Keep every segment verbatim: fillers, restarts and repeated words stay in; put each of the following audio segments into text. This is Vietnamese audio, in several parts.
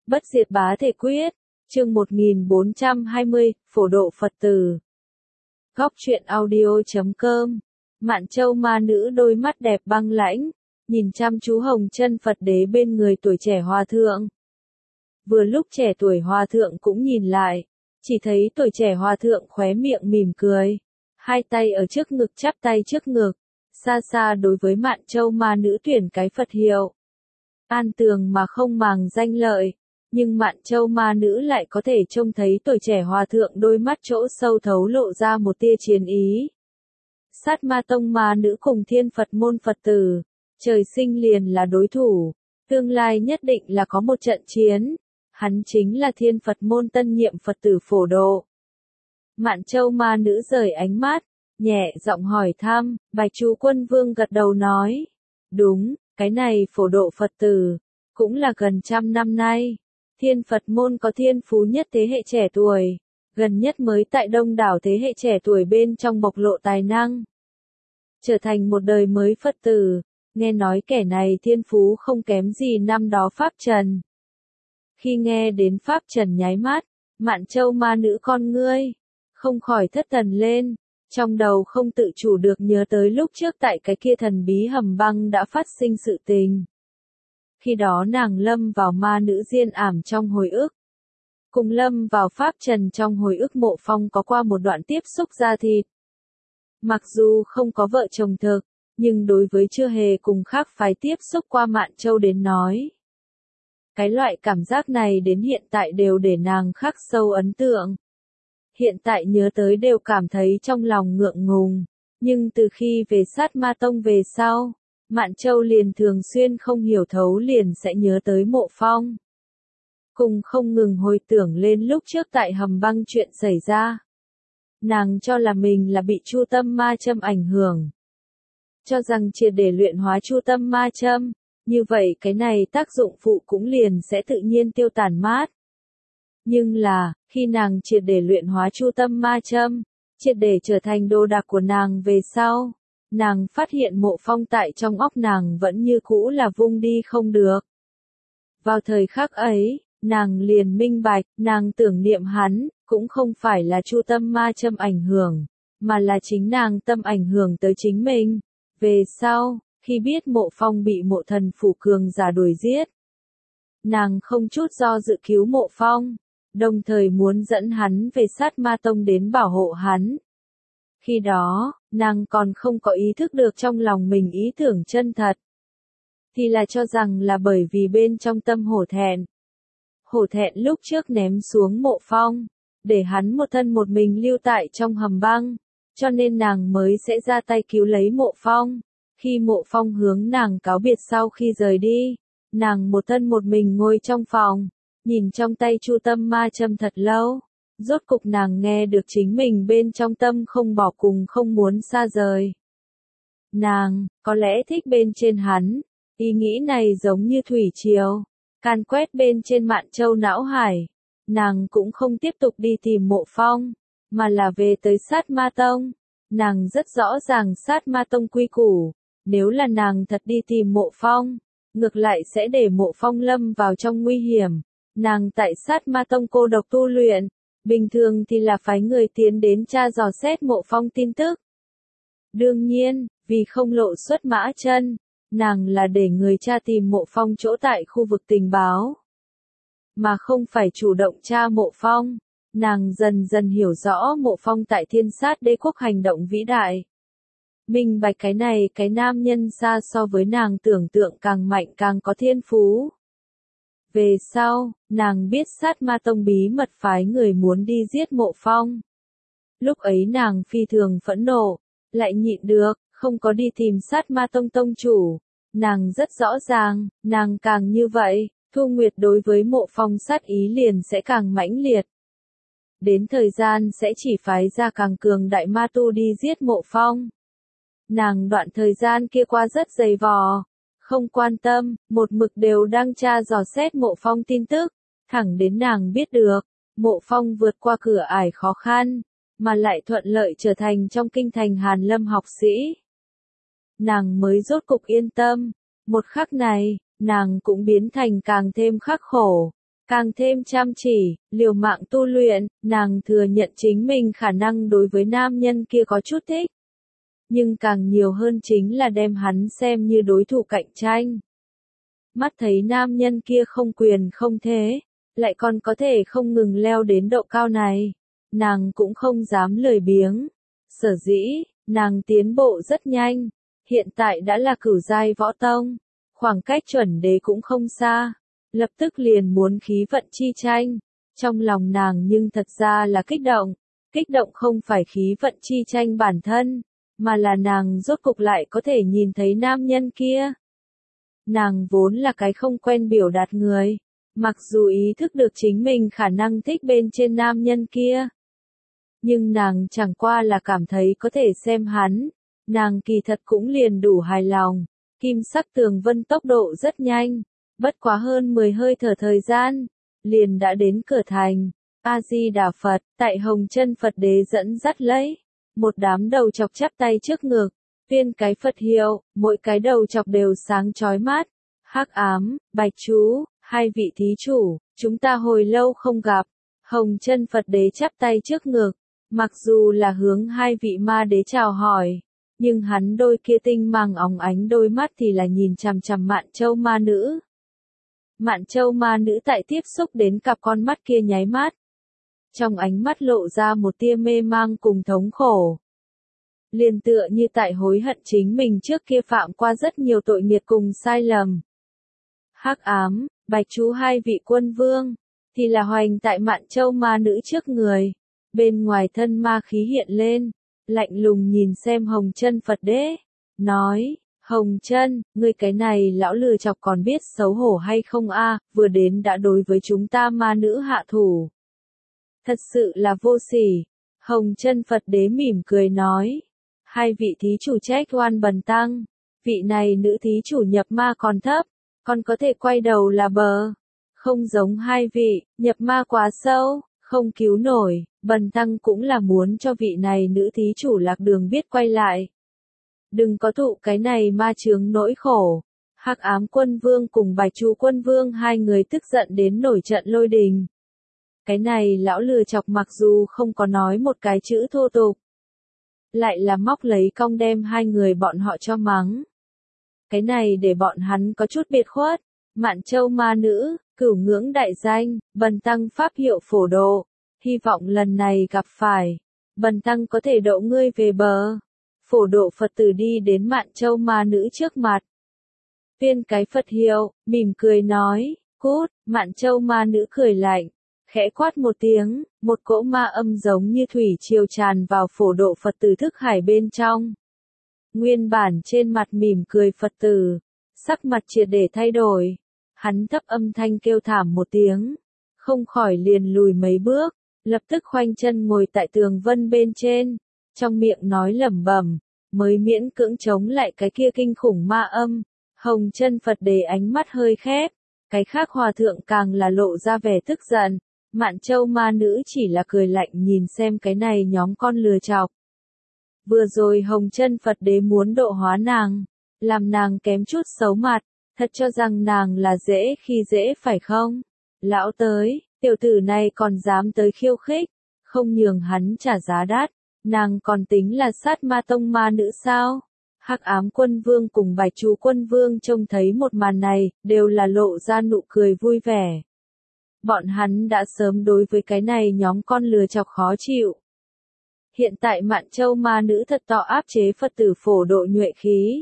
Bất diệt bá thể quyết, chương một nghìn bốn trăm hai mươi, phổ độ Phật tử. Góc truyện audio chấm com. Mạn Châu ma nữ đôi mắt đẹp băng lãnh, nhìn chăm chú hồng chân Phật đế bên người tuổi trẻ hòa thượng. Vừa lúc trẻ tuổi hòa thượng cũng nhìn lại, chỉ thấy tuổi trẻ hòa thượng khóe miệng mỉm cười, hai tay ở trước ngực chắp tay trước ngực, xa xa đối với Mạn Châu ma nữ tuyển cái Phật hiệu. An tường mà không màng danh lợi, nhưng Mạn Châu ma nữ lại có thể trông thấy tuổi trẻ hòa thượng đôi mắt chỗ sâu thấu lộ ra một tia chiến ý. Sát ma tông ma nữ cùng thiên Phật môn Phật tử, trời sinh liền là đối thủ, tương lai nhất định là có một trận chiến, hắn chính là thiên Phật môn tân nhiệm Phật tử phổ độ. Mạn Châu ma nữ rời ánh mắt, nhẹ giọng hỏi thăm, Bạch Chú Quân Vương gật đầu nói, đúng, cái này phổ độ Phật tử, cũng là gần trăm năm nay. Thiên Phật môn có thiên phú nhất thế hệ trẻ tuổi, gần nhất mới tại đông đảo thế hệ trẻ tuổi bên trong bộc lộ tài năng. Trở thành một đời mới Phật tử, nghe nói kẻ này thiên phú không kém gì năm đó Pháp Trần. Khi nghe đến Pháp Trần nháy mắt, Mạn Châu ma nữ con ngươi, không khỏi thất thần lên, trong đầu không tự chủ được nhớ tới lúc trước tại cái kia thần bí hầm băng đã phát sinh sự tình. Khi đó nàng lâm vào ma nữ diên ảm trong hồi ức. Cùng lâm vào Pháp Trần trong hồi ức Mộ Phong có qua một đoạn tiếp xúc da thịt. Mặc dù không có vợ chồng thực, nhưng đối với chưa hề cùng khác phái tiếp xúc qua Mạn Châu đến nói. Cái loại cảm giác này đến hiện tại đều để nàng khắc sâu ấn tượng. Hiện tại nhớ tới đều cảm thấy trong lòng ngượng ngùng, nhưng từ khi về sát ma tông về sau, Mạn Châu liền thường xuyên không hiểu thấu liền sẽ nhớ tới Mộ Phong. Cùng không ngừng hồi tưởng lên lúc trước tại hầm băng chuyện xảy ra. Nàng cho là mình là bị chu tâm ma châm ảnh hưởng. Cho rằng triệt để luyện hóa chu tâm ma châm, như vậy cái này tác dụng phụ cũng liền sẽ tự nhiên tiêu tàn mát. Nhưng là, khi nàng triệt để luyện hóa chu tâm ma châm, triệt để trở thành đồ đạc của nàng về sau, nàng phát hiện Mộ Phong tại trong óc nàng vẫn như cũ là vung đi không được. Vào thời khắc ấy, nàng liền minh bạch, nàng tưởng niệm hắn, cũng không phải là chu tâm ma châm ảnh hưởng, mà là chính nàng tâm ảnh hưởng tới chính mình. Về sau, khi biết Mộ Phong bị Mộ Thần phủ cường giả đuổi giết, nàng không chút do dự cứu Mộ Phong, đồng thời muốn dẫn hắn về sát ma tông đến bảo hộ hắn. Khi đó, nàng còn không có ý thức được trong lòng mình ý tưởng chân thật. Thì là cho rằng là bởi vì bên trong tâm hổ thẹn. Hổ thẹn lúc trước ném xuống Mộ Phong, để hắn một thân một mình lưu tại trong hầm băng, cho nên nàng mới sẽ ra tay cứu lấy Mộ Phong. Khi Mộ Phong hướng nàng cáo biệt sau khi rời đi, nàng một thân một mình ngồi trong phòng, nhìn trong tay chu tâm ma châm thật lâu. Rốt cục nàng nghe được chính mình bên trong tâm không bỏ cùng không muốn xa rời. Nàng, có lẽ thích bên trên hắn, ý nghĩ này giống như thủy triều, can quét bên trên Mạn Châu não hải. Nàng cũng không tiếp tục đi tìm Mộ Phong, mà là về tới sát ma tông. Nàng rất rõ ràng sát ma tông quy củ, nếu là nàng thật đi tìm Mộ Phong, ngược lại sẽ để Mộ Phong lâm vào trong nguy hiểm. Nàng tại sát ma tông cô độc tu luyện. Bình thường thì là phái người tiến đến tra dò xét Mộ Phong tin tức. Đương nhiên, vì không lộ xuất mã chân, nàng là để người tra tìm Mộ Phong chỗ tại khu vực tình báo. Mà không phải chủ động tra Mộ Phong. Nàng dần dần hiểu rõ Mộ Phong tại thiên sát đế quốc hành động vĩ đại. Minh bạch cái này cái nam nhân xa so với nàng tưởng tượng càng mạnh càng có thiên phú. Về sau, nàng biết sát ma tông bí mật phái người muốn đi giết Mộ Phong. Lúc ấy nàng phi thường phẫn nộ, lại nhịn được, không có đi tìm sát ma tông tông chủ. Nàng rất rõ ràng, nàng càng như vậy, Thu Nguyệt đối với Mộ Phong sát ý liền sẽ càng mãnh liệt. Đến thời gian sẽ chỉ phái ra càng cường đại ma tu đi giết Mộ Phong. Nàng đoạn thời gian kia qua rất dày vò. Không quan tâm, một mực đều đang tra dò xét Mộ Phong tin tức, thẳng đến nàng biết được, Mộ Phong vượt qua cửa ải khó khăn, mà lại thuận lợi trở thành trong kinh thành Hàn Lâm học sĩ. Nàng mới rốt cục yên tâm, một khắc này, nàng cũng biến thành càng thêm khắc khổ, càng thêm chăm chỉ, liều mạng tu luyện, nàng thừa nhận chính mình khả năng đối với nam nhân kia có chút thích. Nhưng càng nhiều hơn chính là đem hắn xem như đối thủ cạnh tranh. Mắt thấy nam nhân kia không quyền không thế, lại còn có thể không ngừng leo đến độ cao này, nàng cũng không dám lười biếng. Sở dĩ, nàng tiến bộ rất nhanh, hiện tại đã là cửu giai võ tông, khoảng cách chuẩn đế cũng không xa, lập tức liền muốn khí vận chi tranh. Trong lòng nàng nhưng thật ra là kích động, kích động không phải khí vận chi tranh bản thân, mà là nàng rốt cục lại có thể nhìn thấy nam nhân kia. Nàng vốn là cái không quen biểu đạt người, mặc dù ý thức được chính mình khả năng thích bên trên nam nhân kia. Nhưng nàng chẳng qua là cảm thấy có thể xem hắn, nàng kỳ thật cũng liền đủ hài lòng. Kim sắc tường vân tốc độ rất nhanh, bất quá hơn mười hơi thở thời gian, liền đã đến cửa thành. A-di-đà Phật, tại Hồng Chân Phật Đế dẫn dắt lấy, một đám đầu chọc chắp tay trước ngực, viên cái Phật hiệu, mỗi cái đầu chọc đều sáng chói mắt. Hắc Ám, Bạch Chú, hai vị thí chủ, chúng ta hồi lâu không gặp. Hồng Chân Phật Đế chắp tay trước ngực, mặc dù là hướng hai vị ma đế chào hỏi, nhưng hắn đôi kia tinh mang óng ánh đôi mắt thì là nhìn chằm chằm Mạn Châu ma nữ. Mạn Châu ma nữ tại tiếp xúc đến cặp con mắt kia nháy mắt, trong ánh mắt lộ ra một tia mê mang cùng thống khổ. Liền tựa như tại hối hận chính mình trước kia phạm qua rất nhiều tội nghiệt cùng sai lầm. Hắc Ám, Bạch Chú hai vị quân vương, thì là hoành tại Mạn Châu ma nữ trước người, bên ngoài thân ma khí hiện lên, lạnh lùng nhìn xem Hồng Chân Phật Đế, nói, Hồng Chân, ngươi cái này lão lừa chọc còn biết xấu hổ hay không a? Vừa đến đã đối với chúng ta ma nữ hạ thủ. Thật sự là vô sỉ. Hồng Chân Phật Đế mỉm cười nói, hai vị thí chủ trách oan bần tăng, vị này nữ thí chủ nhập ma còn thấp, còn có thể quay đầu là bờ, không giống hai vị, nhập ma quá sâu, không cứu nổi, bần tăng cũng là muốn cho vị này nữ thí chủ lạc đường biết quay lại. Đừng có thụ cái này ma chướng nỗi khổ. Hắc Ám Quân Vương cùng Bạch Chú Quân Vương hai người tức giận đến nổi trận lôi đình. Cái này lão lừa chọc mặc dù không có nói một cái chữ thô tục, lại là móc lấy cong đem hai người bọn họ cho mắng. Cái này để bọn hắn có chút biệt khuất. Mạn Châu ma nữ, cửu ngưỡng đại danh, bần tăng pháp hiệu phổ độ, hy vọng lần này gặp phải, bần tăng có thể độ ngươi về bờ. Phổ độ Phật tử đi đến Mạn Châu ma nữ trước mặt. Viên cái Phật hiệu, mỉm cười nói, cút. Mạn Châu ma nữ cười lạnh, khẽ quát một tiếng, một cỗ ma âm giống như thủy triều tràn vào phổ độ Phật tử thức hải bên trong. Nguyên bản trên mặt mỉm cười Phật tử, sắc mặt triệt để thay đổi, hắn thấp âm thanh kêu thảm một tiếng, không khỏi liền lùi mấy bước, lập tức khoanh chân ngồi tại tường vân bên trên, trong miệng nói lẩm bẩm, mới miễn cưỡng chống lại cái kia kinh khủng ma âm. Hồng Chân Phật Đế ánh mắt hơi khép, cái khác hòa thượng càng là lộ ra vẻ tức giận. Mạn Châu ma nữ chỉ là cười lạnh nhìn xem cái này nhóm con lừa chọc. Vừa rồi Hồng Chân Phật Đế muốn độ hóa nàng, làm nàng kém chút xấu mặt, thật cho rằng nàng là dễ khi dễ phải không? Lão tới, tiểu tử này còn dám tới khiêu khích, không nhường hắn trả giá đắt, nàng còn tính là sát ma tông ma nữ sao? Hắc Ám Quân Vương cùng Bạch Chú Quân Vương trông thấy một màn này, đều là lộ ra nụ cười vui vẻ. Bọn hắn đã sớm đối với cái này nhóm con lừa chọc khó chịu. Hiện tại Mạn Châu ma nữ thật to áp chế Phật tử phổ độ nhuệ khí.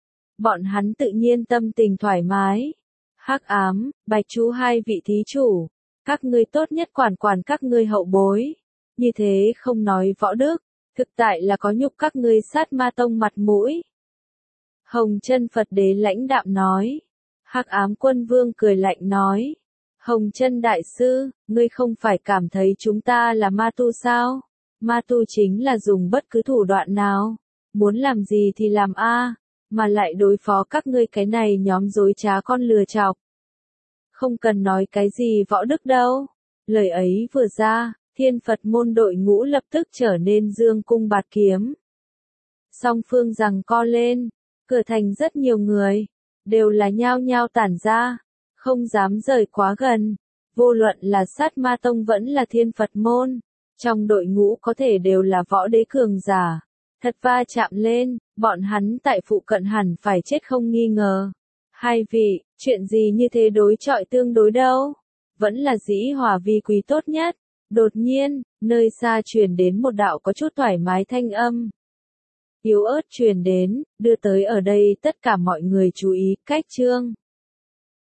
Bọn hắn tự nhiên tâm tình thoải mái. Hắc Ám, Bạch Chú hai vị thí chủ, các ngươi tốt nhất quản quản các ngươi hậu bối. Như thế không nói võ đức, thực tại là có nhục các ngươi sát ma tông mặt mũi. Hồng Chân Phật Đế lãnh đạm nói. Hắc Ám Quân Vương cười lạnh nói. Hồng Chân đại sư, ngươi không phải cảm thấy chúng ta là ma tu sao? Ma tu chính là dùng bất cứ thủ đoạn nào, muốn làm gì thì làm a, mà lại đối phó các ngươi cái này nhóm dối trá con lừa chọc. Không cần nói cái gì võ đức đâu. Lời ấy vừa ra, Thiên Phật môn đội ngũ lập tức trở nên dương cung bạt kiếm. Song phương giằng co lên, cửa thành rất nhiều người, đều là nhao nhao tản ra, không dám rời quá gần. Vô luận là sát ma tông vẫn là thiên Phật môn, trong đội ngũ có thể đều là võ đế cường giả. Thật va chạm lên, bọn hắn tại phụ cận hẳn phải chết không nghi ngờ. Hai vị, chuyện gì như thế đối chọi tương đối đâu? Vẫn là dĩ hòa vi quý tốt nhất. Đột nhiên, nơi xa truyền đến một đạo có chút thoải mái thanh âm. Yếu ớt truyền đến, đưa tới ở đây tất cả mọi người chú ý, cách chương.